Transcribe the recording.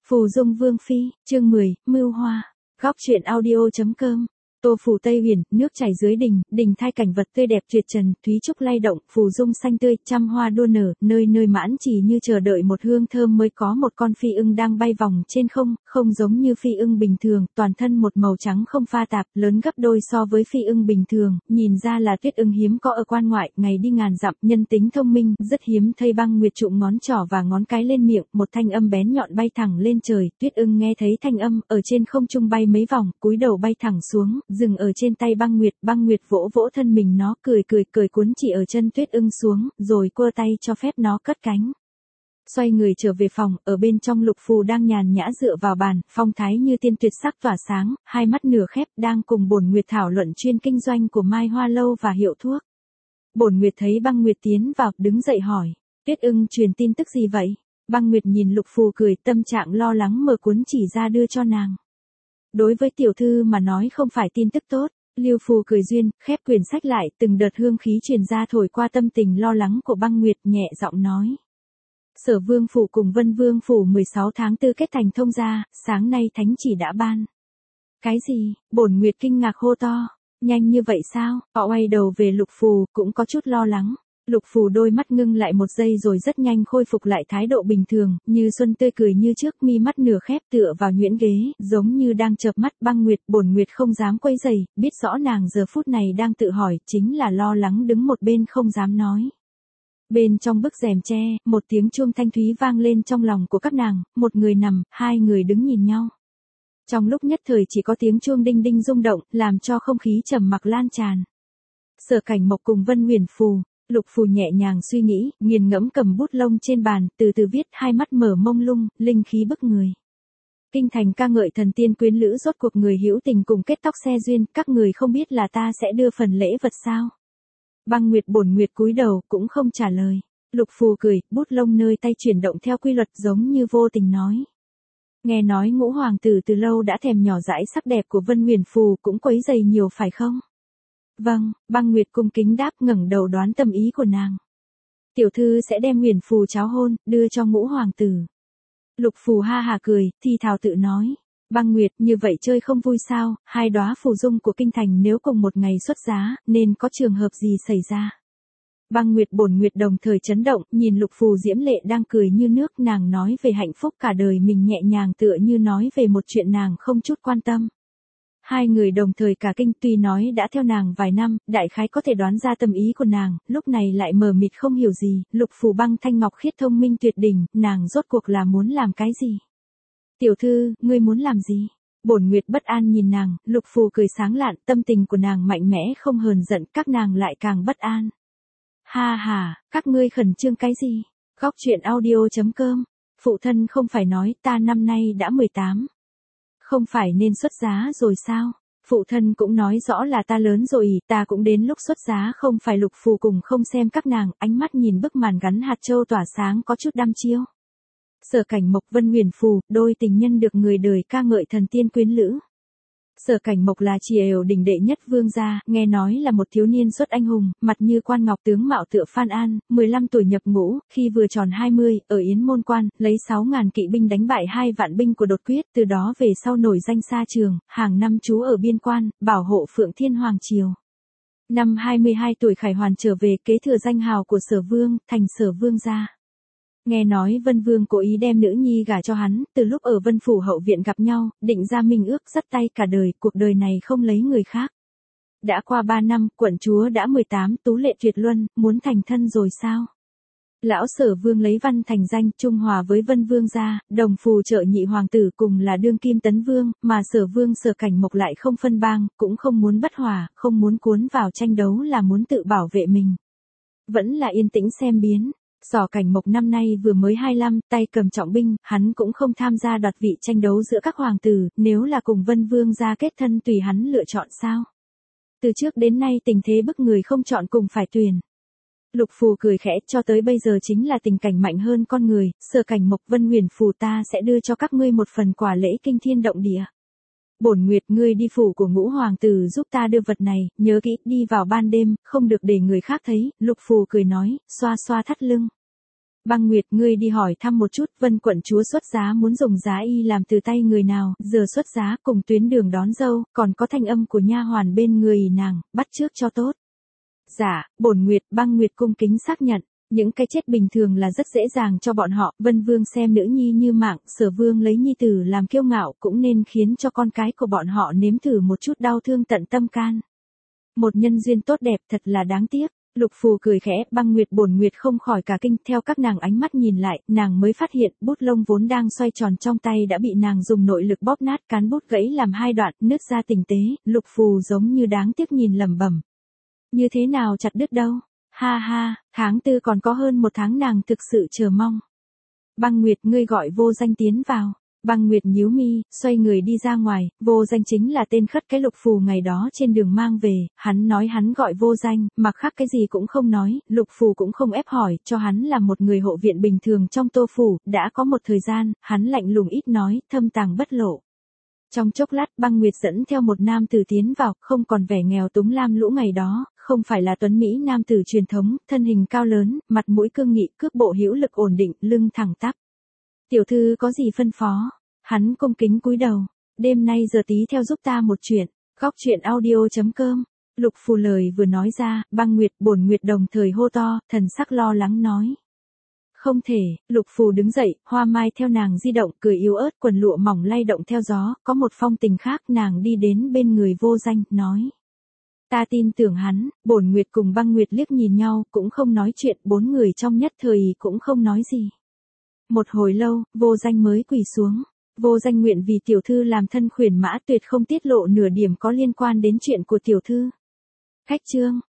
Phù Dung Vương Phi, chương 10, Mưu Hoa. Góc truyện audio.com. Tô phủ Tây Huyền, nước chảy dưới đình, đình thai cảnh vật tươi đẹp tuyệt trần, thúy trúc lay động, phù dung xanh tươi, trăm hoa đua nở, nơi nơi mãn chỉ như chờ đợi một hương thơm mới có một con phi ưng đang bay vòng trên không, không giống như phi ưng bình thường, toàn thân một màu trắng không pha tạp, lớn gấp đôi so với phi ưng bình thường, nhìn ra là tuyết ưng hiếm có ở quan ngoại, ngày đi ngàn dặm, nhân tính thông minh, rất hiếm thấy băng nguyệt trụm ngón trỏ và ngón cái lên miệng, một thanh âm bén nhọn bay thẳng lên trời, tuyết ưng nghe thấy thanh âm, ở trên không trung bay mấy vòng, cúi đầu bay thẳng xuống, dừng ở trên tay băng nguyệt vỗ vỗ thân mình nó, cười cuốn chỉ ở chân tuyết ưng xuống, rồi quơ tay cho phép nó cất cánh. Xoay người trở về phòng, ở bên trong Lục Phù đang nhàn nhã dựa vào bàn, phong thái như tiên tuyệt sắc tỏa sáng, hai mắt nửa khép đang cùng Bổn Nguyệt thảo luận chuyên kinh doanh của Mai Hoa Lâu và hiệu thuốc. Bổn Nguyệt thấy băng nguyệt tiến vào, đứng dậy hỏi, tuyết ưng truyền tin tức gì vậy? Băng nguyệt nhìn Lục Phù cười, tâm trạng lo lắng mở cuốn chỉ ra đưa cho nàng. Đối với tiểu thư mà nói không phải tin tức tốt. Lưu Phù cười duyên, khép quyển sách lại, từng đợt hương khí truyền ra thổi qua tâm tình lo lắng của băng nguyệt, nhẹ giọng nói. Sở Vương Phủ cùng Vân Vương Phủ 16 tháng 4 kết thành thông gia, sáng nay thánh chỉ đã ban. Cái gì? Bổn Nguyệt kinh ngạc hô to. Nhanh như vậy sao? Họ quay đầu về Lục Phù, cũng có chút lo lắng. Lục Phù đôi mắt ngưng lại một giây rồi rất nhanh khôi phục lại thái độ bình thường, như xuân tươi cười như trước, mi mắt nửa khép tựa vào nhuyễn ghế, giống như đang chợp mắt. Băng Nguyệt, Bổn Nguyệt không dám quấy rầy, biết rõ nàng giờ phút này đang tự hỏi, chính là lo lắng đứng một bên không dám nói. Bên trong bức rèm tre, một tiếng chuông thanh thúy vang lên trong lòng của các nàng, một người nằm, hai người đứng nhìn nhau. Trong lúc nhất thời chỉ có tiếng chuông đinh đinh rung động, làm cho không khí trầm mặc lan tràn. Sở Cảnh Mộc cùng Vân Huyền Phù. Lục Phù nhẹ nhàng suy nghĩ, nghiền ngẫm cầm bút lông trên bàn, từ từ viết, hai mắt mở mông lung, linh khí bức người. Kinh thành ca ngợi thần tiên quyến lữ, rốt cuộc người hữu tình cùng kết tóc xe duyên, các người không biết là ta sẽ đưa phần lễ vật sao? Băng Nguyệt Bổn Nguyệt cúi đầu, cũng không trả lời. Lục Phù cười, bút lông nơi tay chuyển động theo quy luật giống như vô tình nói. Nghe nói Ngũ hoàng tử từ lâu đã thèm nhỏ dãi sắc đẹp của Vân Huyền Phù, cũng quấy dày nhiều phải không? Vâng, băng nguyệt cung kính đáp, ngẩng đầu đoán tâm ý của nàng. Tiểu thư sẽ đem Huyền Phù cháo hôn, đưa cho Ngũ hoàng tử. Lục Phù ha hà cười, thi thào tự nói. Băng Nguyệt, như vậy chơi không vui sao, hai đóa phù dung của kinh thành nếu cùng một ngày xuất giá, nên có trường hợp gì xảy ra. Băng Nguyệt Bổn Nguyệt đồng thời chấn động, nhìn Lục Phù diễm lệ đang cười như nước, nàng nói về hạnh phúc cả đời mình nhẹ nhàng tựa như nói về một chuyện nàng không chút quan tâm. Hai người đồng thời cả kinh, tuy nói đã theo nàng vài năm, đại khái có thể đoán ra tâm ý của nàng, lúc này lại mờ mịt không hiểu gì. Lục Phù băng thanh ngọc khiết thông minh tuyệt đỉnh, nàng rốt cuộc là muốn làm cái gì? Tiểu thư, ngươi muốn làm gì? Bổn Nguyệt bất an nhìn nàng, Lục Phù cười sáng lạn, tâm tình của nàng mạnh mẽ không hờn giận, các nàng lại càng bất an. Ha ha, các ngươi khẩn trương cái gì? Góc truyện audio.com. Phụ thân không phải nói ta năm nay đã 18. Không phải nên xuất giá rồi sao? Phụ thân cũng nói rõ là ta lớn rồi, ta cũng đến lúc xuất giá không phải. Lục Phù cùng không xem các nàng, ánh mắt nhìn bức màn gắn hạt châu tỏa sáng có chút đăm chiêu. Sở Cảnh Mộc Vân Huyền Phù, đôi tình nhân được người đời ca ngợi thần tiên quyến lữ. Sở Cảnh Mộc là triều đình đệ nhất vương gia, nghe nói là một thiếu niên xuất anh hùng, mặt như quan ngọc, tướng mạo tựa Phan An, 15 tuổi nhập ngũ, khi vừa tròn 20, ở Yến Môn Quan, lấy 6.000 kỵ binh đánh bại 2 vạn binh của Đột Quyết, từ đó về sau nổi danh xa trường, hàng năm trú ở biên quan, bảo hộ Phượng Thiên Hoàng triều. Năm 22 tuổi khải hoàn trở về, kế thừa danh hào của Sở Vương, thành Sở Vương gia. Nghe nói Vân Vương cố ý đem nữ nhi gả cho hắn, từ lúc ở Vân Phủ hậu viện gặp nhau, định ra minh ước dắt tay cả đời, cuộc đời này không lấy người khác. Đã qua 3 năm, quận chúa đã 18, tú lệ tuyệt luân, muốn thành thân rồi sao? Lão Sở Vương lấy văn thành danh, trung hòa với Vân Vương gia, đồng phù trợ nhị hoàng tử cùng là đương kim tấn vương, mà Sở Vương Sở Cảnh Mộc lại không phân bang, cũng không muốn bất hòa, không muốn cuốn vào tranh đấu, là muốn tự bảo vệ mình. Vẫn là yên tĩnh xem biến. Sở Cảnh Mộc năm nay vừa mới 25, tay cầm trọng binh, hắn cũng không tham gia đoạt vị tranh đấu giữa các hoàng tử, nếu là cùng Vân Vương gia kết thân tùy hắn lựa chọn sao. Từ trước đến nay tình thế bức người không chọn cùng phải tuyển. Lục Phù cười khẽ, cho tới bây giờ chính là tình cảnh mạnh hơn con người. Sở Cảnh Mộc Vân Huyền Phù, ta sẽ đưa cho các ngươi một phần quà lễ kinh thiên động địa. Bổn Nguyệt, ngươi đi phủ của Ngũ hoàng tử giúp ta đưa vật này, nhớ kỹ, đi vào ban đêm, không được để người khác thấy. Lục Phù cười nói, xoa xoa thắt lưng. Băng Nguyệt, ngươi đi hỏi thăm một chút, Vân quận chúa xuất giá muốn dùng giá y làm từ tay người nào, giờ xuất giá cùng tuyến đường đón dâu, còn có thanh âm của nha hoàn bên người nàng, bắt chước cho tốt. Dạ, bổn Nguyệt. Băng Nguyệt cung kính xác nhận. Những cái chết bình thường là rất dễ dàng cho bọn họ, Vân Vương xem nữ nhi như mạng, Sở Vương lấy nhi tử làm kiêu ngạo cũng nên khiến cho con cái của bọn họ nếm thử một chút đau thương tận tâm can. Một nhân duyên tốt đẹp thật là đáng tiếc. Lục Phù cười khẽ, Băng Nguyệt bổn Nguyệt không khỏi cả kinh, theo các nàng ánh mắt nhìn lại, nàng mới phát hiện bút lông vốn đang xoay tròn trong tay đã bị nàng dùng nội lực bóp nát, cán bút gãy làm hai đoạn, nứt ra tinh tế. Lục Phù giống như đáng tiếc nhìn lẩm bẩm. Như thế nào chặt đứt đâu? Ha ha, tháng 4 còn có hơn một tháng, nàng thực sự chờ mong. Băng Nguyệt, ngươi gọi Vô Danh tiến vào. Băng Nguyệt nhíu mi, xoay người đi ra ngoài. Vô Danh chính là tên khất cái Lục Phù ngày đó trên đường mang về, hắn nói hắn gọi Vô Danh, mặc khác cái gì cũng không nói, Lục Phù cũng không ép hỏi, cho hắn là một người hộ viện bình thường trong Tô phủ, đã có một thời gian, hắn lạnh lùng ít nói, thâm tàng bất lộ. Trong chốc lát, Băng Nguyệt dẫn theo một nam tử tiến vào, không còn vẻ nghèo túng lam lũ ngày đó, không phải là tuấn mỹ nam tử truyền thống, thân hình cao lớn, mặt mũi cương nghị, cước bộ hữu lực ổn định, lưng thẳng tắp. Tiểu thư có gì phân phó? Hắn cung kính cúi đầu. Đêm nay giờ tí theo giúp ta một chuyện. Góc truyện audio.com. Lục Phù lời vừa nói ra, Băng Nguyệt bổn Nguyệt đồng thời hô to, thần sắc lo lắng nói. Không thể. Lục Phù đứng dậy, hoa mai theo nàng di động, cười yếu ớt, quần lụa mỏng lay động theo gió, có một phong tình khác. Nàng đi đến bên người Vô Danh, nói. Ta tin tưởng hắn. Bổn Nguyệt cùng Băng Nguyệt liếc nhìn nhau, cũng không nói chuyện, bốn người trong nhất thời cũng không nói gì. Một hồi lâu, Vô Danh mới quỳ xuống. Vô Danh nguyện vì tiểu thư làm thân khuyển mã, tuyệt không tiết lộ nửa điểm có liên quan đến chuyện của tiểu thư. Khách trương,